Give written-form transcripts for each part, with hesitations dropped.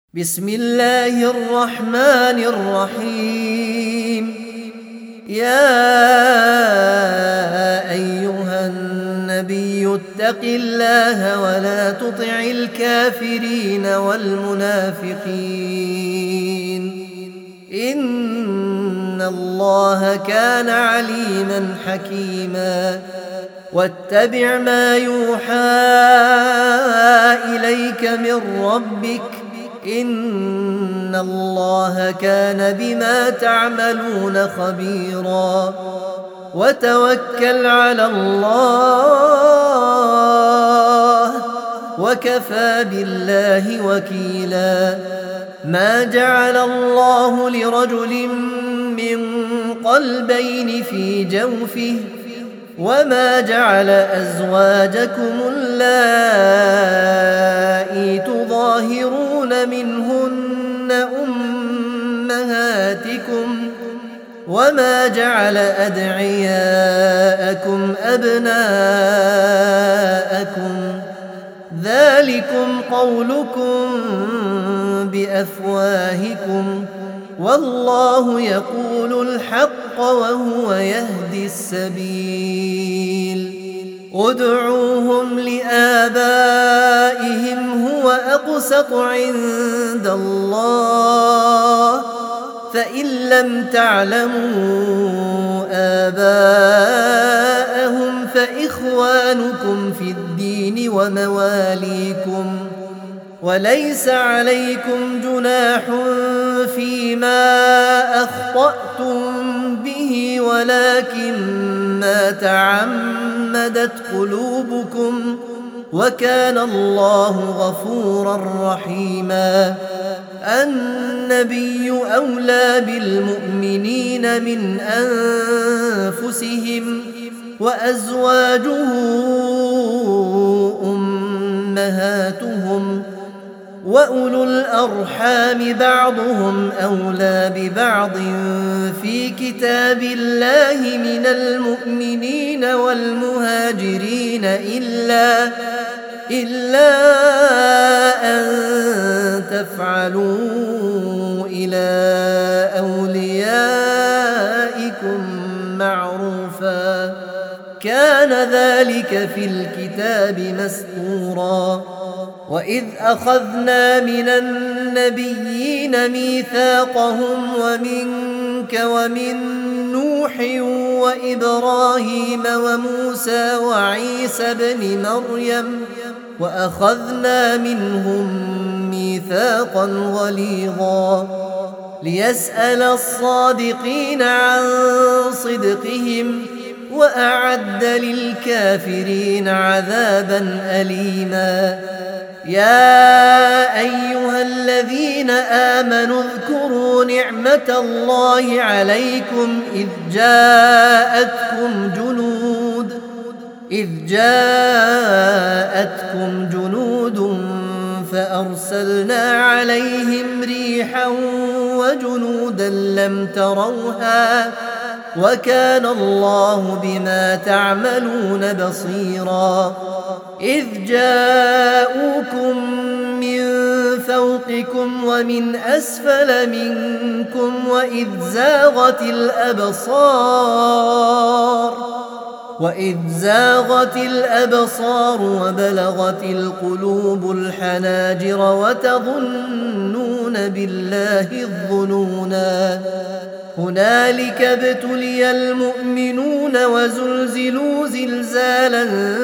بسم الله الرحمن الرحيم. يا أيها النبي اتق الله ولا تطع الكافرين والمنافقين إن الله كان عليما حكيما. واتبع ما يوحى إليك من ربك إن الله كان بما تعملون خبيرا. وتوكل على الله وكفى بالله وكيلا. ما جعل الله لرجل من قلبين في جوفه وما جعل أزواجكم اللائي تظاهرون منهن أمهاتكم وما جعل أدعياءكم أبناءكم ذلكم قولكم بأفواهكم والله يقول الحق وهو يهدي السبيل. ادعوهم لآبائهم هو أقسط عند الله فإن لم تعلموا آباءهم فإخوانكم في الدين ومواليكم وليس عليكم جناح فيما أخطأتم به ولكن ما تعمدت قلوبكم وكان الله غفورا رحيما. النبي أولى بالمؤمنين من أنفسهم وأزواجه أمهاتهم وأولو الأرحام بعضهم أولى ببعض في كتاب الله من المؤمنين والمهاجرين إلا أن تفعلوا إلى أوليائكم معروفا كان ذلك في الكتاب مسطورا. وإذ أخذنا من النبيين ميثاقهم ومنك ومن نوح وإبراهيم وموسى وعيسى بن مريم وأخذنا منهم ميثاقا غليظا ليسأل الصادقين عن صدقهم وأعد للكافرين عذابا أليما. يا أيها الذين آمنوا اذكروا نعمة الله عليكم إذ جاءتكم جنود فأرسلنا عليهم ريحا وجنودا لم تروها وكان الله بما تعملون بصيرا. إذ جاءوكم من فوقكم ومن أسفل منكم وإذ زاغت الأبصار وبلغت القلوب الحناجر وتظنون بالله الظنونا. هنالك ابتلي المؤمنون وزلزلوا زلزالا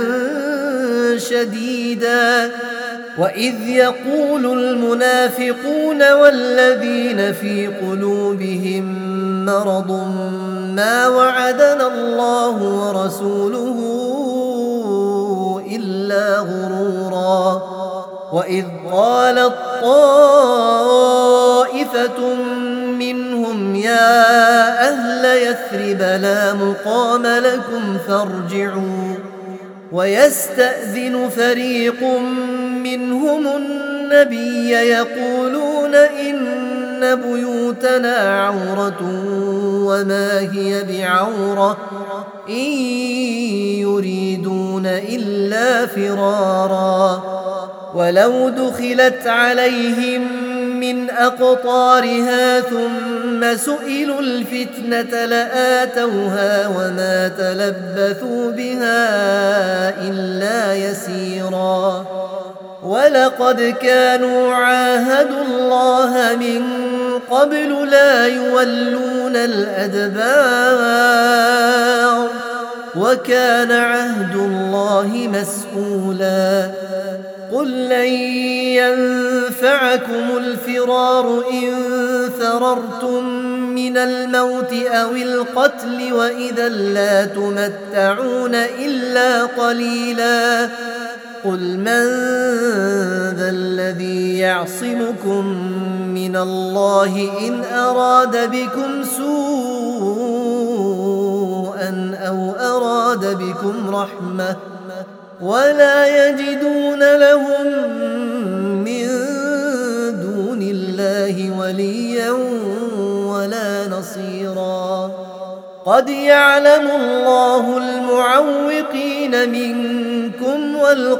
شديدا. وإذ يقول المنافقون والذين في قلوبهم مرض ما وعدنا الله ورسوله إلا غرورا. وإذ قالت طائفة منهم يا أهل يثرب لا مقام لكم فارجعوا ويستأذن فريق منهم النبي يقولون إن بيوتنا عورة وما هي بعورة إن يريدون إلا فرارا ولو دخلت عليهم من أقطارها ثم سئلوا الفتنة لآتوها وما تلبثوا بها إلا يسيرا ولقد كانوا عاهدوا الله من قبل لا يولون الأدبار وكان عهد الله مسؤولا قل لن ينفعكم الفرار إن فررتم من الموت أو القتل وإذا لا تمتعون إلا قليلا قل من ذا الذي يعصمكم من الله إن أراد بكم سوءا أو أراد بكم رحمة ولا يجدون لهم من دون الله وليا ولا نصيرا قد يعلم الله المعوقين منكم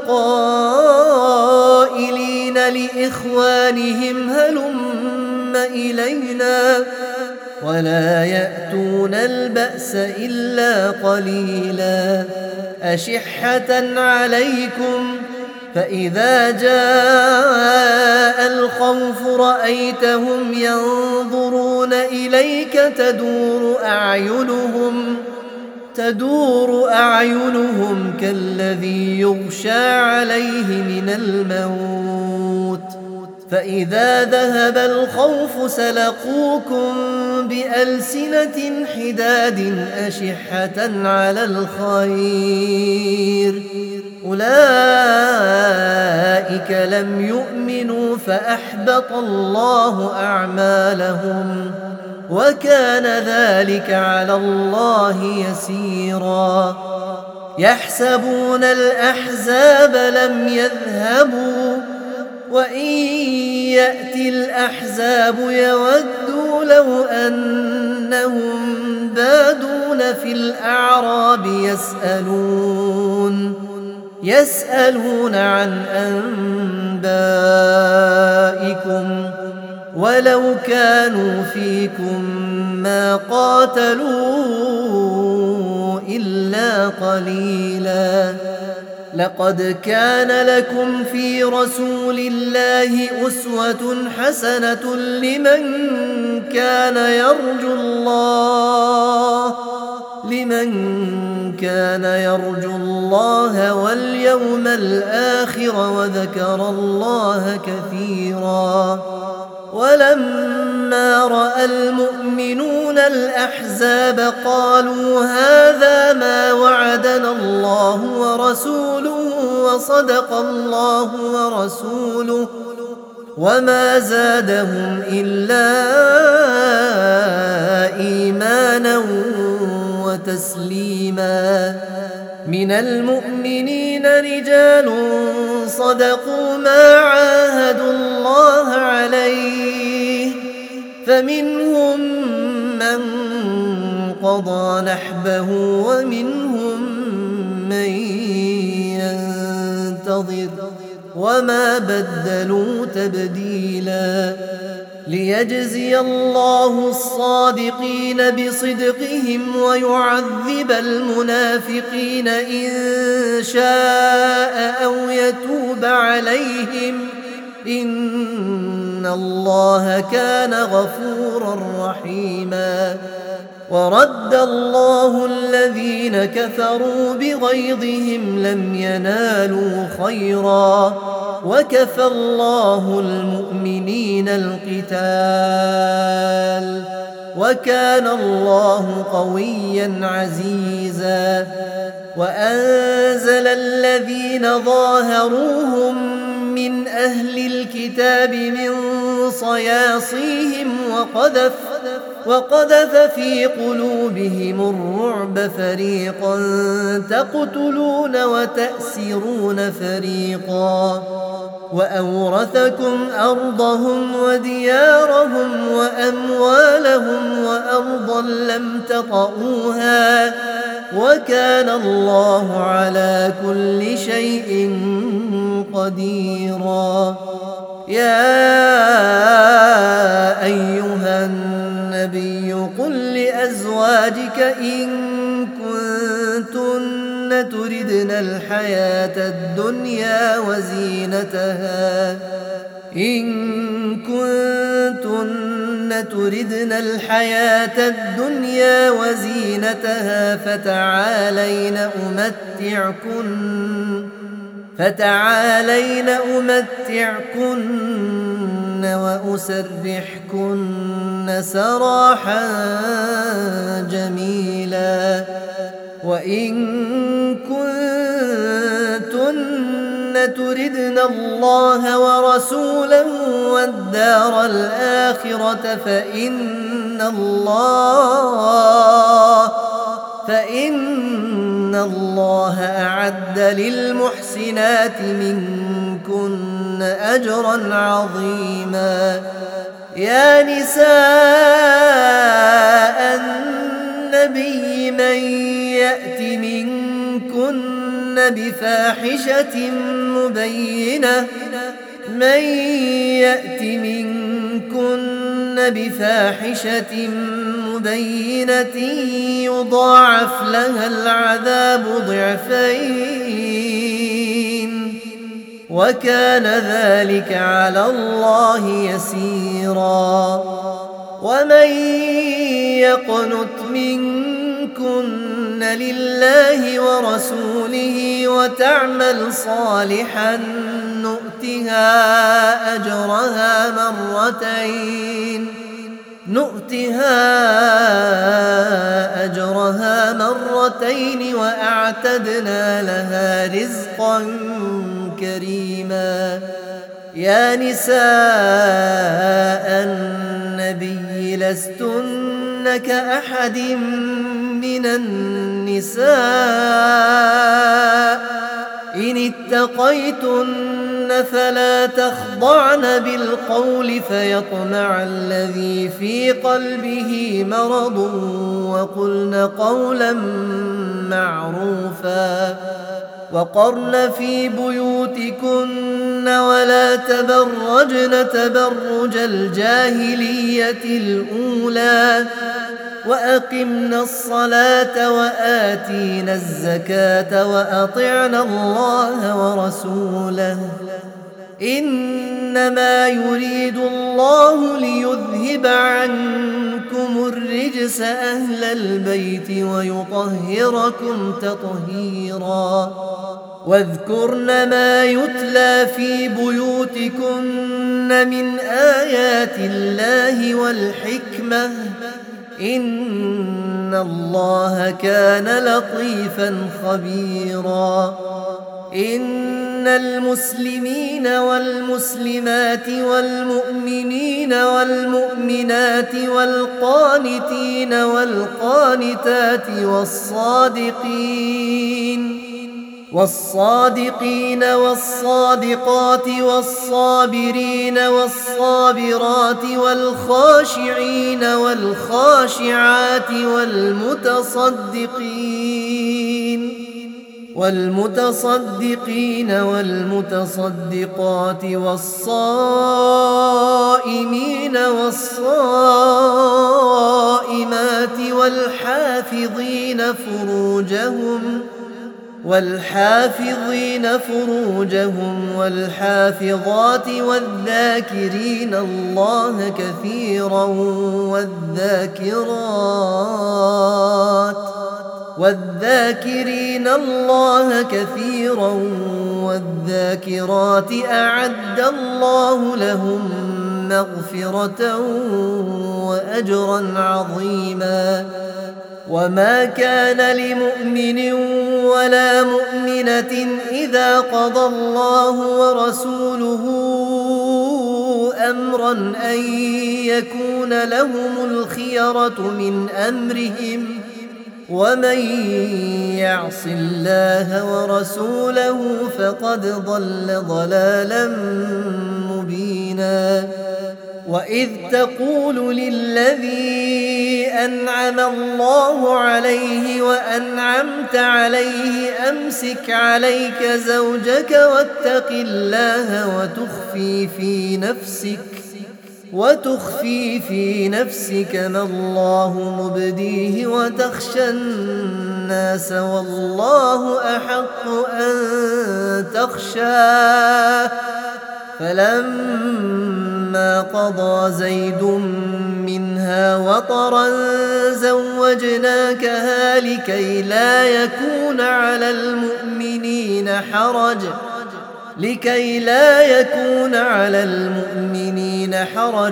والقائلين لإخوانهم هلم إلينا ولا يأتون البأس إلا قليلا أشحة عليكم فإذا جاء الخوف رأيتهم ينظرون إليك تدور أعينهم كالذي يغشى عليه من الموت فإذا ذهب الخوف سلقوكم بألسنة حداد أشحة على الخير أولئك لم يؤمنوا فأحبط الله أعمالهم وكان ذلك على الله يسيرا يحسبون الأحزاب لم يذهبوا وإن يأتي الأحزاب يودوا لو أنهم بادون في الأعراب يسألون عن أنبائكم ولو كانوا فيكم ما قاتلوا إلا قليلا لقد كان لكم في رسول الله أسوة حسنة لمن كان يرجو الله واليوم الآخر وذكر الله كثيرا ولما رأى المؤمنون الأحزاب قالوا هذا ما وعدنا الله ورسوله وصدق الله ورسوله وما زادهم إلا إيمانا وتسليما من المؤمنين رجال صدقوا ما عاهدوا الله عليه فمنهم من قضى نحبه ومنهم من ينتظر وما بدلوا تبديلا ليجزي الله الصادقين بصدقهم ويعذب المنافقين إن شاء أو يتوب عليهم إن الله كان غفورا رحيما ورد الله الذين كفروا بغيظهم لم ينالوا خيرا وكفى الله المؤمنين القتال وكان الله قويا عزيزا وأنزل الذين ظاهروهم من أهل الكتاب من صياصيهم وقذف في قلوبهم الرعب فريقا تقتلون وتأسرون فريقا وأورثكم أرضهم وديارهم وأموالهم وأرضا لم تطئوها وكان الله على كل شيء قديرا يا الحياة الدنيا وزينتها إن كنتن تردن الحياة الدنيا وزينتها فتعالين أمتعكن وأسرحكن سراحا جميلا وإن كنتن تردن الله ورسوله والدار الآخرة فإن الله أعد للمحسنات منكن أجرا عظيما يا نساء النبي من يأت منكن بفاحشة مبينة يضاعف لها العذاب ضعفين وكان ذلك على الله يسيرا ومن يقنت منكن لله ورسوله وتعمل صالحا نؤتها أجرها مرتين وأعتدنا لها رزقا كريما يا نساء النبي لستن كأحد من النساء إن اتقيتن فلا تخضعن بالقول فيطمع الذي في قلبه مرض وقلن قولا معروفا وقرن في بيوتكن ولا تبرجن تبرج الجاهلية الأولى وأقمنا الصلاة وآتينا الزكاة وأطعنا الله ورسوله إنما يريد الله ليذهب عنكم الرجس أهل البيت ويطهركم تطهيرا واذكرن ما يتلى في بيوتكن من آيات الله والحكمة إن الله كان لطيفا خبيرا إن المسلمين والمسلمات والمؤمنين والمؤمنات والقانتين والقانتات والصادقين والصادقات والصابرين والصابرات والخاشعين والخاشعات والمتصدقين والمتصدقات والصائمين والصائمات والحافظين فروجهم والحافظات والذاكرين الله كثيرا والذاكرين الله كثيرا والذاكرات أعد الله لهم مغفرة وأجرا عظيما وما كان لمؤمن ولا مؤمنة إذا قضى الله ورسوله أمرا أن يكون لهم الخيرة من أمرهم ومن يعص الله ورسوله فقد ضل ضلالا مبينا وإذ تقول للذي أنعم الله عليه وأنعمت عليه أمسك عليك زوجك واتق الله وتخفي في نفسك ما الله مبديه وتخشى الناس والله أحق أن تخشاه. فلما قضى زيد منها وطرا زوجناكها لكي لا يكون على المؤمنين حرج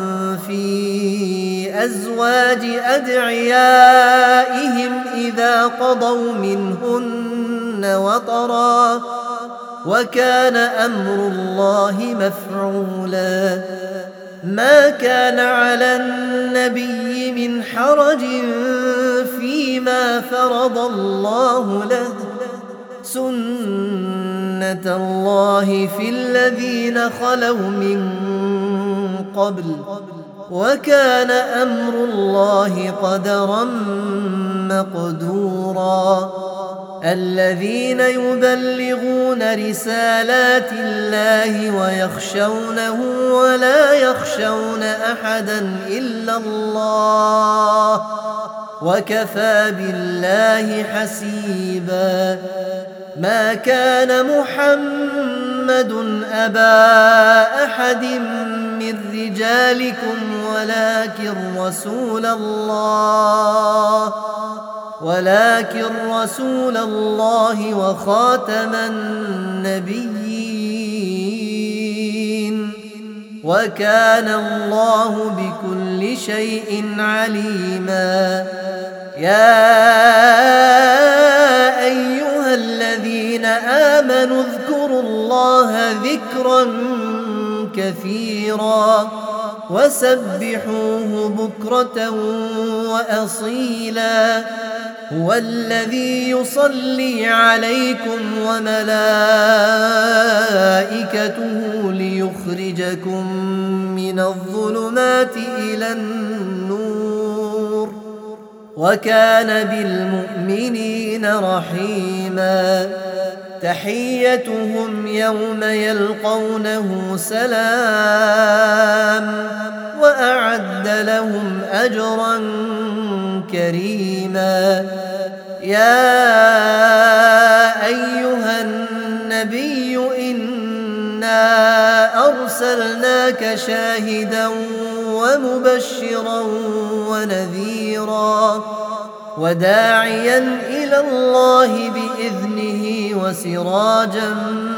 في أزواج أدعيائهم إذا قضوا منهن وطرا وكان أمر الله مفعولا. ما كان على النبي من حرج فيما فرض الله له، سنة الله في الذين خلوا من قبل، وكان أمر الله قدرا مقدورا. الذين يبلغون رسالات الله ويخشونه ولا يخشون أحدا إلا الله وكفى بالله حسيبا. ما كان محمد أبا أحد من رجالكم ولكن رسول الله وخاتم النبيين، وكان الله بكل شيء عليما. يا أيها الذين آمنوا اذكروا الله ذكرا كثيرا وسبحوه بكرة وأصيلا. هو الذي يصلي عليكم وملائكته ليخرجكم من الظلمات إلى النور، وكان بالمؤمنين رحيما. تحيتهم يوم يلقونه سلام وأعد لهم أجرا كريما. يا أيها النبي إنا أرسلناك شاهدا ومبشرا ونذيرا وداعيا إلى الله بإذنه وسراجا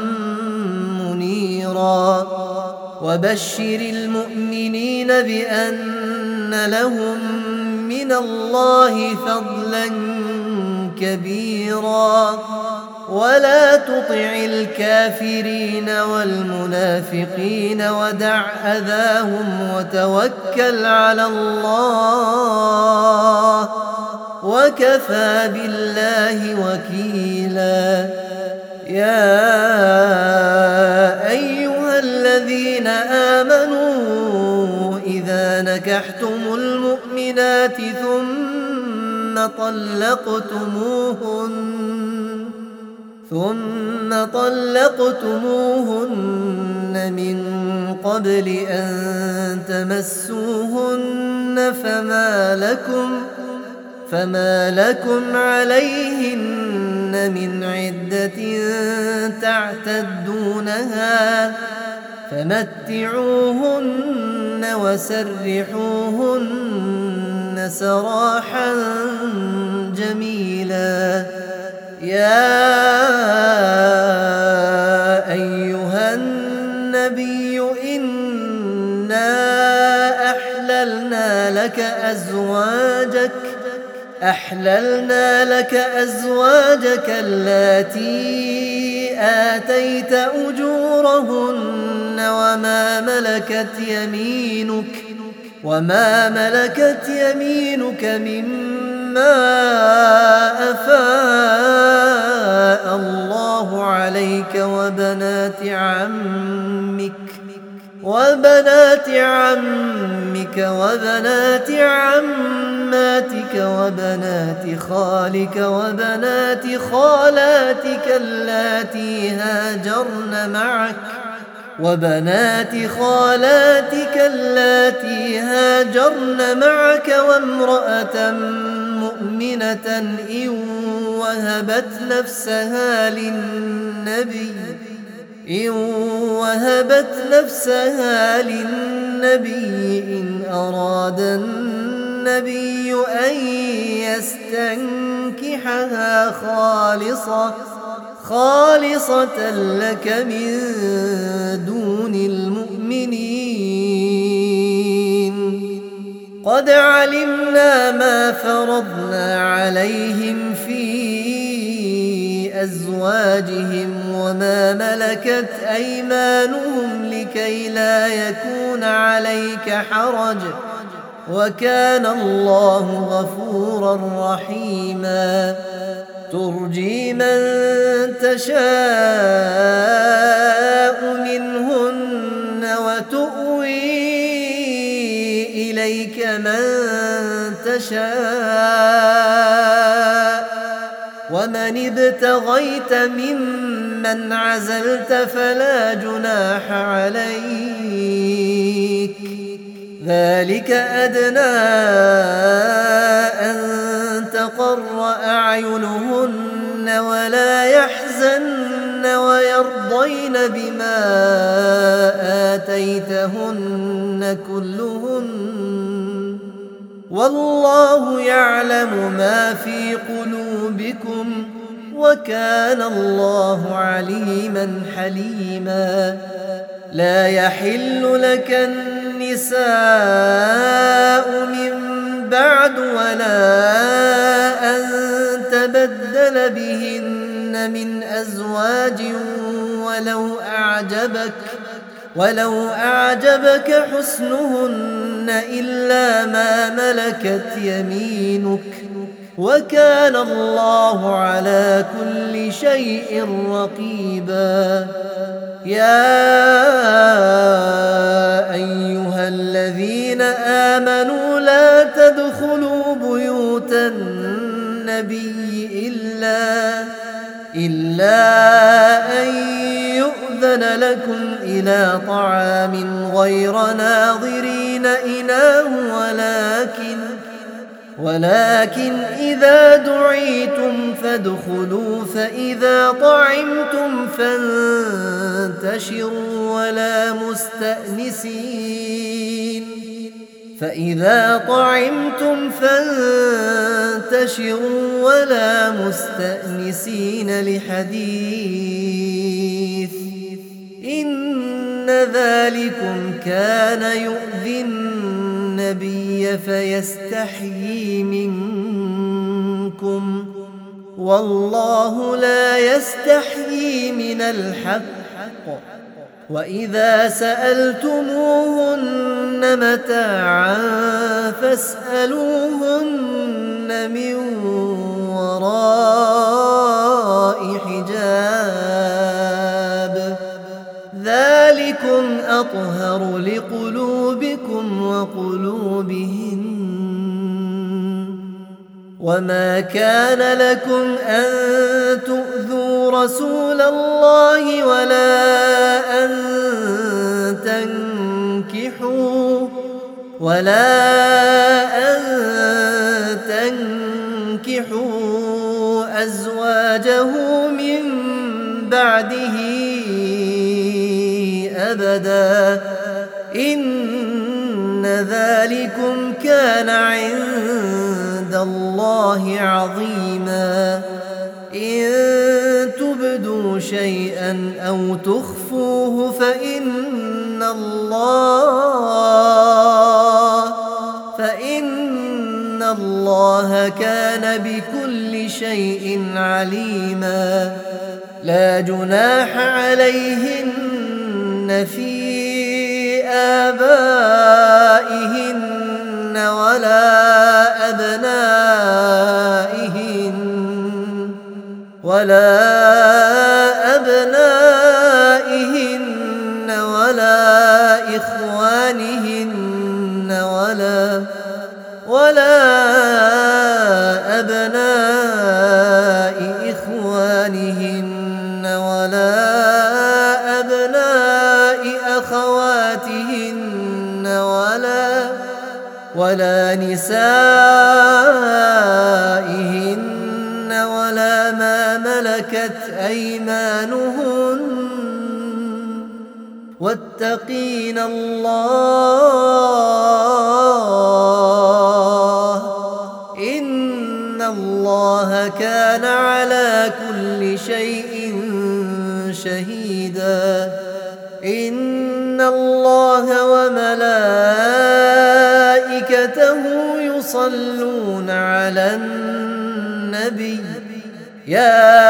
منيرا. وبشر المؤمنين بأن لهم من الله فضلا كبيرا، ولا تطع الكافرين والمنافقين ودع أذاهم وتوكل على الله وكفى بالله وكيلا. يا أيها الذين آمنوا إذا نكحتم المؤمنات ثم طلقتموهن من قبل أن تمسوهن فما لكم عليهن من عدة تعتدونها فمتعوهن وسرحوهن سراحا جميلا. يا أيها النبي إنا أحللنا لك أزواجك اللاتي آتيت أجورهن وما ملكت يمينك مما أفاء الله عليك وبنات عمك وبنات عماتك وبنات خالك وبنات خالاتك اللاتي هاجرن معك وبنات خالاتك اللاتي هاجرن معك وامرأة مؤمنة إن وهبت نفسها للنبي إن أراد النبي أن يستنكحها خالصة لك من دون المؤمنين. قد علمنا ما فرضنا عليهم في أزواجهم وما ملكت أيمانهم لكي لا يكون عليك حرج وكان الله غفورا رحيما. ترجي من تشاء منهن وتؤوي إليك من تشاء ومن ابتغيت ممن عزلت فلا جناح عليك. ذلك أدنى أن تقر أعينهن ولا يحزن ويرضين بما آتيتهن كلهن والله يعلم ما في قلوبكم وكان الله عليما حليما. لا يحل لك النساء من بعد ولا أن تبدل بهن من أزواج ولو أعجبك حسنهن إلا ما ملكت يمينك وكان الله على كل شيء رقيبا. يا أيها الذين آمنوا لا تدخلوا بيوت النبي إلا أن يؤذن لكم إلى طعام غير ناظرين إناه ولكن إذا دعيتم فادخلوا فإذا طعمتم فانتشروا ولا مستأنسين لحديث إن ذلكم كان يؤذي النبي فيستحيي منكم والله لا يستحيي من الحق. وإذا سألتموهن متاعا فاسألوهن من وراء حجاب ذلكم أطهر لقلوبكم وقلوبهن. وما كان لكم أن تؤذوا رسول الله ولا أن تنكحوا أزواجه من بعده أبدا إن ذلكم كان عند الله عظيما. إن تبدوا شيئا أو تخفوه فإن الله كان بكل شيء عليما. لا جناح عليهن في آبائهن ولا أبنائهن ولا إخوانهن ولا أبناء إخوانهن ولا أبناء ولا نسائهن ولا ما ملكت أيمانهن واتقين الله إن الله كان على كل شيء شهيدا إن الله وملائكته يصلون على النبي يا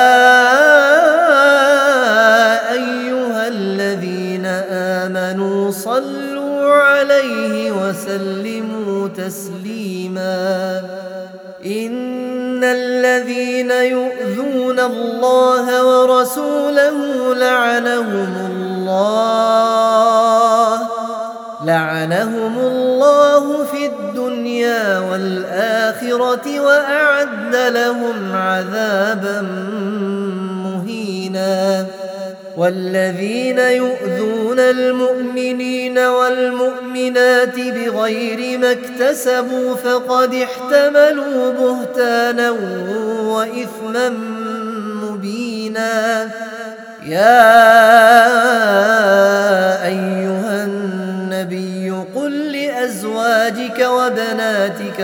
أيها الذين آمنوا صلوا عليه وسلموا تسليما إن الذين يؤذون الله ورسوله لعنهم الله في الدنيا والآخرة وأعد لهم عذابا مهينا والذين يؤذون المؤمنين والمؤمنات بغير ما اكتسبوا فقد احتملوا بهتانا وإثما مبينا يا أيها النبي قل لأزواجك وبناتك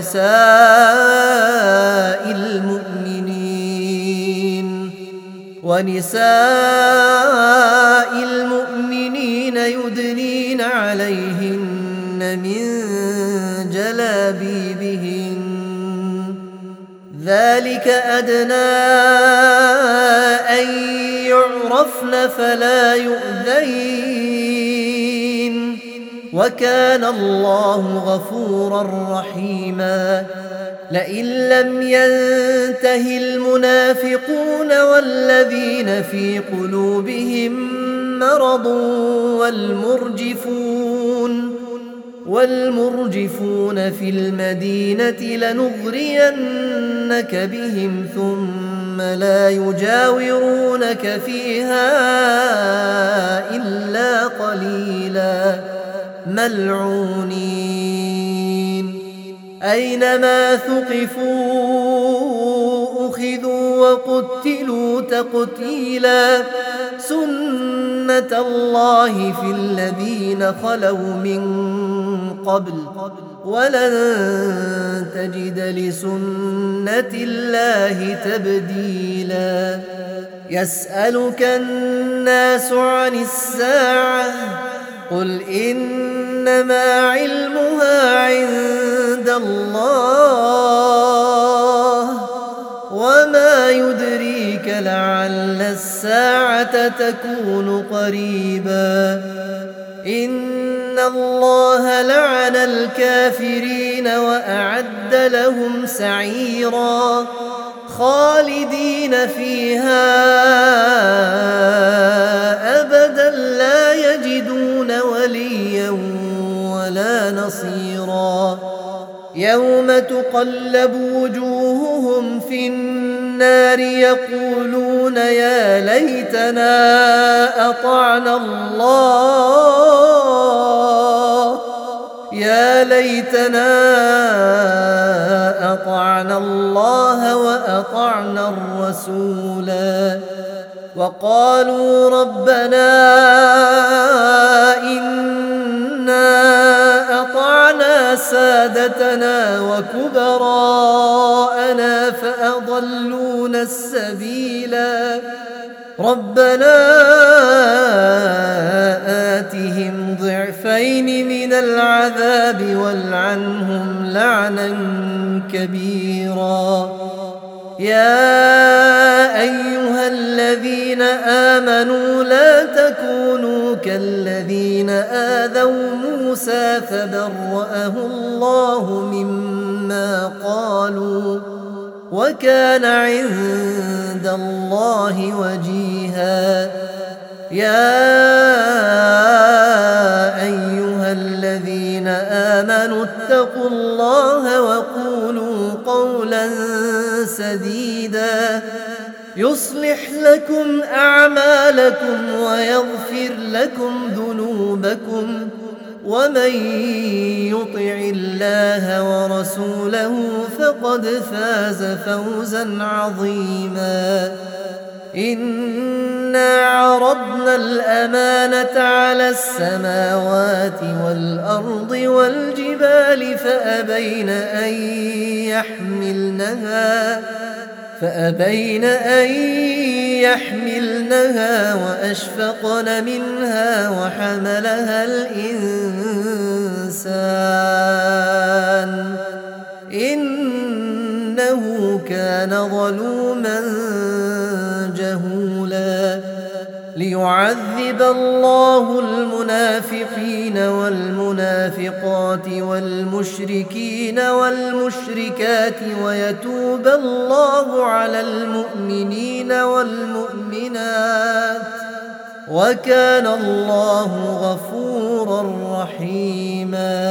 ونساء المؤمنين يدنين عليهن من جلابيبهن ذلك أدنى أن يعرفن فلا يؤذين وكان الله غفورا رحيما لئن لم ينته المنافقون والذين في قلوبهم مرض والمرجفون في المدينة لنغرينك بهم ثم لا يجاورونك فيها إلا قليلا ملعونين أينما ثقفوا أخذوا وقتلوا تقتيلا سنة الله في الذين خلوا من قبل ولن تجد لسنة الله تبديلا يسألك الناس عن الساعة قل إنما علمها عند الله وما يدريك لعل الساعة تكون قريبا إن الله لعن الكافرين وأعد لهم سعيرا خالدين فيها أبدا لا يجدون وليا ولا نصيرا يوم تقلب وجوههم في النار يقولون يا ليتنا أطعنا الله وأطعنا الرسولا وقالوا ربنا إنا أطعنا سادتنا وكبراءنا فأضلونا السبيلا ربنا آتهم ضعفين من العذاب والعنهم لعنا كبيرا يا أيها الذين آمنوا لا تكونوا كالذين آذوا موسى فبرأه الله مما قالوا وكان عند الله وجيها يا أيها الذين آمنوا اتقوا الله وقولوا قولا سديدا يصلح لكم أعمالكم ويغفر لكم ذنوبكم ومن يطع الله ورسوله فقد فاز فوزا عظيما إنا عرضنا الأمانة على السماوات والأرض والجبال فأبين أن يحملنها وأشفقن منها وحملها الإنسان إنه كان ظلوما جهولا ليعذب الله المنافقين والمنافقات والمشركين والمشركات ويتوب الله على المؤمنين والمؤمنات وكان الله غفورا رحيما